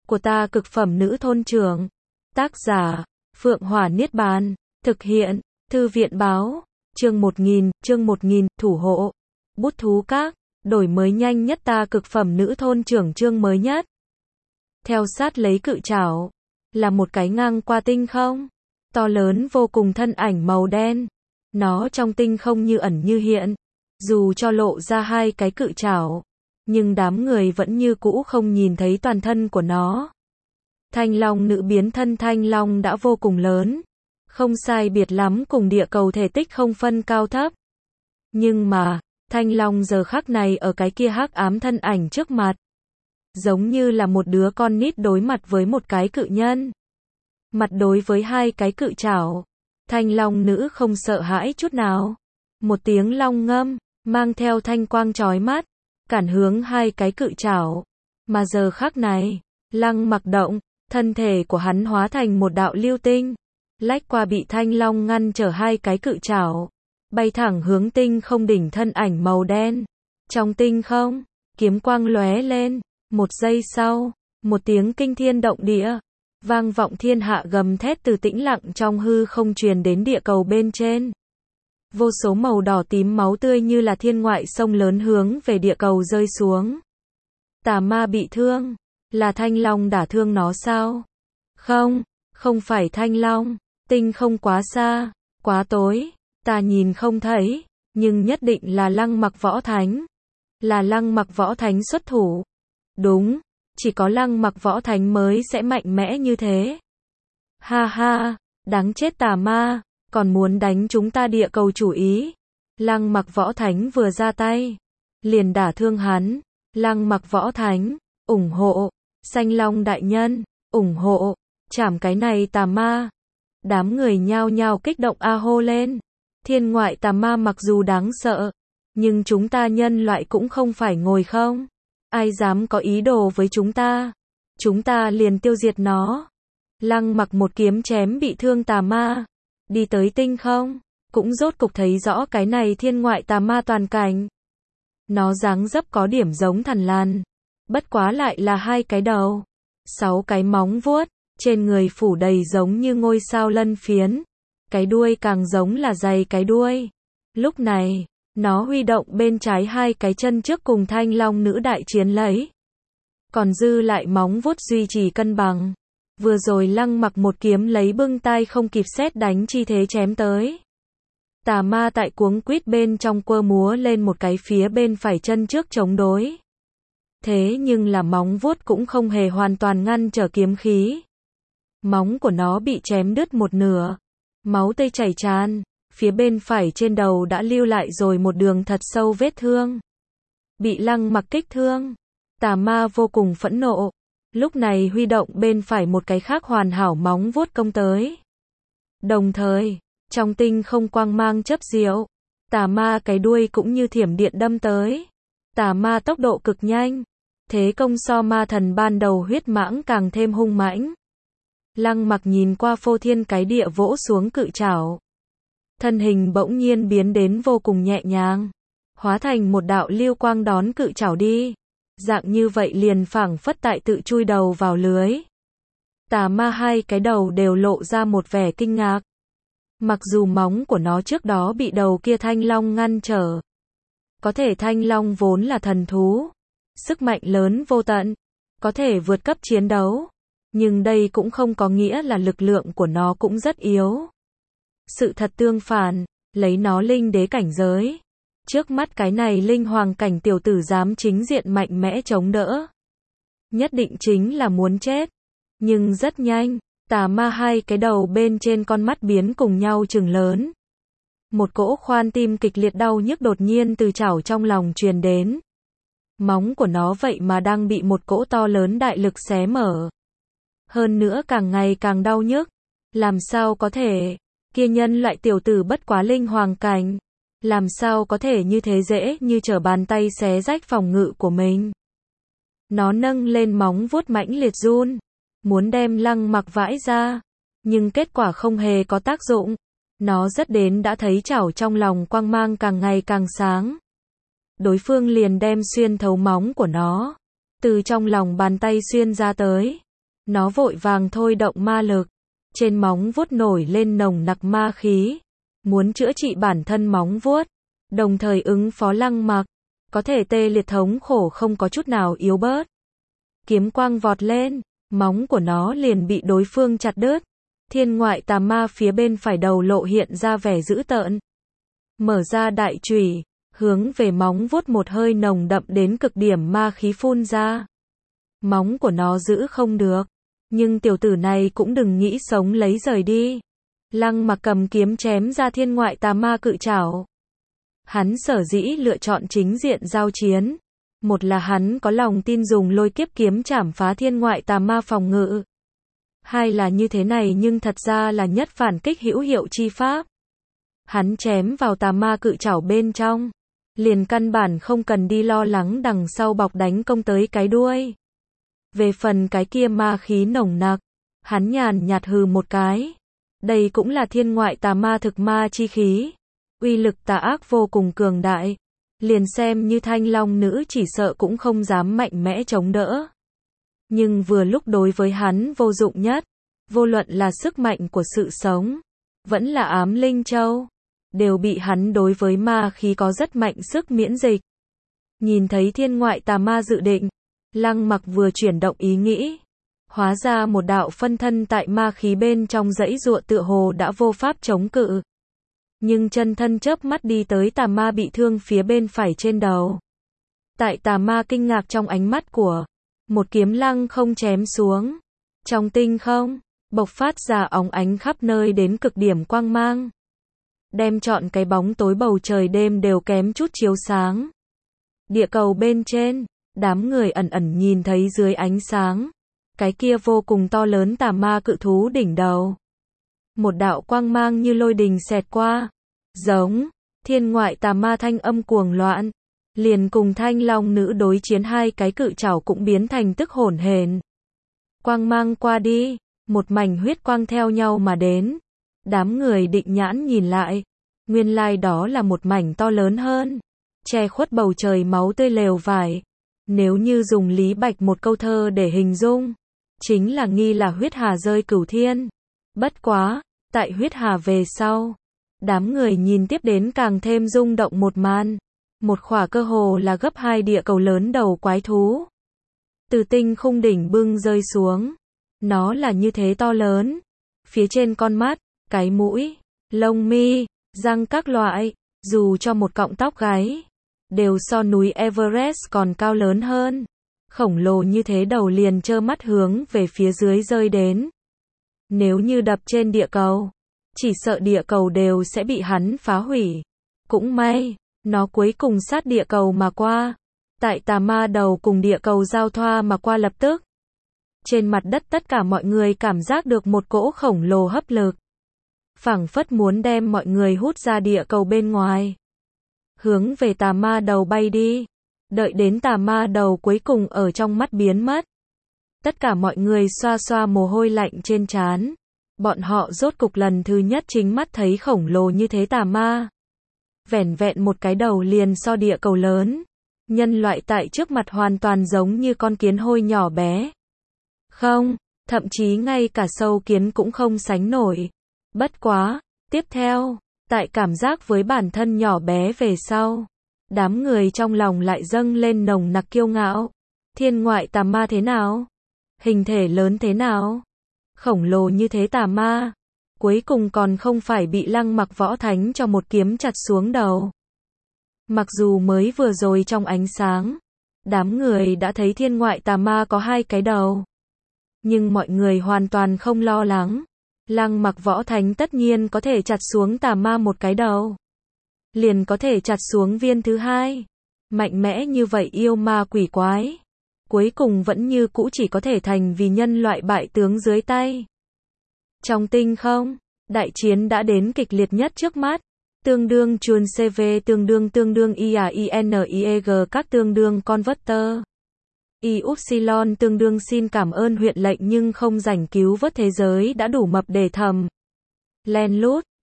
của ta cực phẩm nữ thôn trưởng. Tác giả, Phượng Hỏa Niết Bàn. Thực hiện, Thư viện báo. Chương 1000, thủ hộ. Bút thú các, đổi mới nhanh nhất ta cực phẩm nữ thôn trưởng chương mới nhất. Theo sát lấy cự trảo, là một cái ngang qua tinh không. To lớn vô cùng thân ảnh màu đen. Nó trong tinh không như ẩn như hiện. Dù cho lộ ra hai cái cự trảo, nhưng đám người vẫn như cũ không nhìn thấy toàn thân của nó. Thanh long nữ biến thân thanh long đã vô cùng lớn. Không sai biệt lắm cùng địa cầu thể tích không phân cao thấp. Nhưng mà, thanh long giờ khắc này ở cái kia hắc ám thân ảnh trước mặt. Giống như là một đứa con nít đối mặt với một cái cự nhân. Mặt đối với hai cái cự trảo. Thanh long nữ không sợ hãi chút nào. Một tiếng long ngâm, mang theo thanh quang chói mắt, cản hướng hai cái cự trảo. Mà giờ khắc này, Lăng Mặc động, thân thể của hắn hóa thành một đạo lưu tinh. Lách qua bị thanh long ngăn trở hai cái cự trảo. Bay thẳng hướng tinh không đỉnh thân ảnh màu đen. Trong tinh không, kiếm quang lóe lên. Một giây sau, một tiếng kinh thiên động địa. Vang vọng thiên hạ gầm thét từ tĩnh lặng trong hư không truyền đến địa cầu bên trên. Vô số màu đỏ tím máu tươi như là thiên ngoại sông lớn hướng về địa cầu rơi xuống. Tà ma bị thương. Là thanh long đả thương nó sao? Không, không phải thanh long. Tinh không quá xa, quá tối, ta nhìn không thấy, nhưng nhất định là Lăng Mặc Võ Thánh. Là Lăng Mặc Võ Thánh xuất thủ. Đúng, chỉ có Lăng Mặc Võ Thánh mới sẽ mạnh mẽ như thế. Ha ha, đáng chết tà ma, còn muốn đánh chúng ta địa cầu chủ ý. Lăng Mặc Võ Thánh vừa ra tay, liền đả thương hắn. Lăng Mặc Võ Thánh, ủng hộ, Xanh Long đại nhân, ủng hộ, chảm cái này tà ma. Đám người nhao nhao kích động a hô lên. Thiên ngoại tà ma mặc dù đáng sợ, nhưng chúng ta nhân loại cũng không phải ngồi không. Ai dám có ý đồ với chúng ta liền tiêu diệt nó. Lăng Mặc một kiếm chém bị thương tà ma. Đi tới tinh không, cũng rốt cục thấy rõ cái này thiên ngoại tà ma toàn cảnh. Nó dáng dấp có điểm giống thằn lằn. Bất quá lại là hai cái đầu, 6 cái móng vuốt. Trên người phủ đầy giống như ngôi sao lân phiến. Cái đuôi càng giống là giày cái đuôi. Lúc này, nó huy động bên trái hai cái chân trước cùng thanh long nữ đại chiến lấy. Còn dư lại móng vuốt duy trì cân bằng. Vừa rồi Lăng Mặc một kiếm lấy bưng tay không kịp sét đánh chi thế chém tới. Tà ma tại cuống quýt bên trong quơ múa lên một cái phía bên phải chân trước chống đối. Thế nhưng là móng vuốt cũng không hề hoàn toàn ngăn trở kiếm khí. Móng của nó bị chém đứt một nửa. Máu tươi chảy tràn. Phía bên phải trên đầu đã lưu lại rồi một đường thật sâu vết thương. Bị Lăng Mặc kích thương. Tà ma vô cùng phẫn nộ. Lúc này huy động bên phải một cái khác hoàn hảo móng vuốt công tới. Đồng thời, trong tinh không quang mang chấp diệu. Tà ma cái đuôi cũng như thiểm điện đâm tới. Tà ma tốc độ cực nhanh. Thế công so ma thần ban đầu huyết mãng càng thêm hung mãnh. Lăng Mặc nhìn qua phô thiên cái địa vỗ xuống cự trảo. Thân hình bỗng nhiên biến đến vô cùng nhẹ nhàng. Hóa thành một đạo lưu quang đón cự trảo đi. Dạng như vậy liền phảng phất tại tự chui đầu vào lưới. Tà ma hai cái đầu đều lộ ra một vẻ kinh ngạc. Mặc dù móng của nó trước đó bị đầu kia thanh long ngăn trở. Có thể thanh long vốn là thần thú. Sức mạnh lớn vô tận. Có thể vượt cấp chiến đấu. Nhưng đây cũng không có nghĩa là lực lượng của nó cũng rất yếu. Sự thật tương phản, lấy nó linh đế cảnh giới. Trước mắt cái này linh hoàng cảnh tiểu tử dám chính diện mạnh mẽ chống đỡ. Nhất định chính là muốn chết. Nhưng rất nhanh, tà ma hai cái đầu bên trên con mắt biến cùng nhau trừng lớn. Một cỗ khoan tim kịch liệt đau nhức đột nhiên từ chảo trong lòng truyền đến. Móng của nó vậy mà đang bị một cỗ to lớn đại lực xé mở. Hơn nữa càng ngày càng đau nhức. Làm sao có thể, kia nhân loại tiểu tử bất quá linh hoàng cảnh. Làm sao có thể như thế dễ như trở bàn tay xé rách phòng ngự của mình. Nó nâng lên móng vuốt mãnh liệt run. Muốn đem Lăng Mặc vãi ra. Nhưng kết quả không hề có tác dụng. Nó rất đến đã thấy chảo trong lòng quang mang càng ngày càng sáng. Đối phương liền đem xuyên thấu móng của nó. Từ trong lòng bàn tay xuyên ra tới. Nó vội vàng thôi động ma lực. Trên móng vuốt nổi lên nồng nặc ma khí. Muốn chữa trị bản thân móng vuốt. Đồng thời ứng phó Lăng Mặc. Có thể tê liệt thống khổ không có chút nào yếu bớt. Kiếm quang vọt lên. Móng của nó liền bị đối phương chặt đứt. Thiên ngoại tà ma phía bên phải đầu lộ hiện ra vẻ dữ tợn. Mở ra đại chùy, hướng về móng vuốt một hơi nồng đậm đến cực điểm ma khí phun ra. Móng của nó giữ không được. Nhưng tiểu tử này cũng đừng nghĩ sống lấy rời đi. Lăng Mặc cầm kiếm chém ra thiên ngoại tà ma cự trảo. Hắn sở dĩ lựa chọn chính diện giao chiến. Một là hắn có lòng tin dùng lôi kiếp kiếm chảm phá thiên ngoại tà ma phòng ngự. Hai là như thế này nhưng thật ra là nhất phản kích hữu hiệu chi pháp. Hắn chém vào tà ma cự trảo bên trong. Liền căn bản không cần đi lo lắng đằng sau bọc đánh công tới cái đuôi. Về phần cái kia ma khí nồng nặc, hắn nhàn nhạt hừ một cái. Đây cũng là thiên ngoại tà ma thực ma chi khí. Uy lực tà ác vô cùng cường đại. Liền xem như Thanh Long nữ chỉ sợ cũng không dám mạnh mẽ chống đỡ. Nhưng vừa lúc đối với hắn vô dụng nhất, vô luận là sức mạnh của sự sống, vẫn là ám linh châu, đều bị hắn đối với ma khí có rất mạnh sức miễn dịch. Nhìn thấy thiên ngoại tà ma dự định, Lăng Mặc vừa chuyển động ý nghĩ, hóa ra một đạo phân thân tại ma khí bên trong dãy giụa tựa hồ đã vô pháp chống cự. Nhưng chân thân chớp mắt đi tới tà ma bị thương phía bên phải trên đầu. Tại tà ma kinh ngạc trong ánh mắt của, một kiếm lăng không chém xuống. Trong tinh không, bộc phát ra óng ánh khắp nơi đến cực điểm quang mang. Đem trọn cái bóng tối bầu trời đêm đều kém chút chiếu sáng. Địa cầu bên trên, đám người ẩn ẩn nhìn thấy dưới ánh sáng. Cái kia vô cùng to lớn tà ma cự thú đỉnh đầu. Một đạo quang mang như lôi đình xẹt qua. Giống, thiên ngoại tà ma thanh âm cuồng loạn. Liền cùng Thanh Long nữ đối chiến hai cái cự trảo cũng biến thành tức hổn hển. Quang mang qua đi, một mảnh huyết quang theo nhau mà đến. Đám người định nhãn nhìn lại, nguyên lai đó là một mảnh to lớn hơn, che khuất bầu trời máu tươi lều vải. Nếu như dùng Lý Bạch một câu thơ để hình dung, chính là nghi là huyết hà rơi cửu thiên. Bất quá, tại huyết hà về sau, đám người nhìn tiếp đến càng thêm rung động một màn. Một khỏa cơ hồ là gấp 2 địa cầu lớn đầu quái thú. Từ tinh khung đỉnh bưng rơi xuống. Nó là như thế to lớn. Phía trên con mắt, cái mũi, lông mi, răng các loại, dù cho một cọng tóc gáy, đều so núi Everest còn cao lớn hơn. Khổng lồ như thế đầu liền trơ mắt hướng về phía dưới rơi đến. Nếu như đập trên địa cầu, chỉ sợ địa cầu đều sẽ bị hắn phá hủy. Cũng may, nó cuối cùng sát địa cầu mà qua. Tại tà ma đầu cùng địa cầu giao thoa mà qua lập tức. Trên mặt đất tất cả mọi người cảm giác được một cỗ khổng lồ hấp lực. Phảng phất muốn đem mọi người hút ra địa cầu bên ngoài. Hướng về tà ma đầu bay đi. Đợi đến tà ma đầu cuối cùng ở trong mắt biến mất. Tất cả mọi người xoa xoa mồ hôi lạnh trên trán. Bọn họ rốt cục lần thứ nhất chính mắt thấy khổng lồ như thế tà ma. Vẻn vẹn một cái đầu liền so địa cầu lớn. Nhân loại tại trước mặt hoàn toàn giống như con kiến hôi nhỏ bé. Không, thậm chí ngay cả sâu kiến cũng không sánh nổi. Bất quá, tiếp theo, tại cảm giác với bản thân nhỏ bé về sau, đám người trong lòng lại dâng lên nồng nặc kiêu ngạo. Thiên ngoại tà ma thế nào? Hình thể lớn thế nào? Khổng lồ như thế tà ma, cuối cùng còn không phải bị Lăng Mặc võ thánh cho một kiếm chặt xuống đầu. Mặc dù mới vừa rồi trong ánh sáng, đám người đã thấy thiên ngoại tà ma có 2 cái đầu. Nhưng mọi người hoàn toàn không lo lắng. Lăng Mặc võ thánh tất nhiên có thể chặt xuống tà ma một cái đầu. Liền có thể chặt xuống viên thứ 2. Mạnh mẽ như vậy yêu ma quỷ quái. Cuối cùng vẫn như cũ chỉ có thể thành vì nhân loại bại tướng dưới tay. Trong tinh không, đại chiến đã đến kịch liệt nhất trước mắt. Tương đương chuồn CV tương đương IAINIEG các tương đương converter. Ypsilon tương đương xin cảm ơn huyện lệnh nhưng không rảnh cứu vớt thế giới đã đủ mập để thầm. Len lút,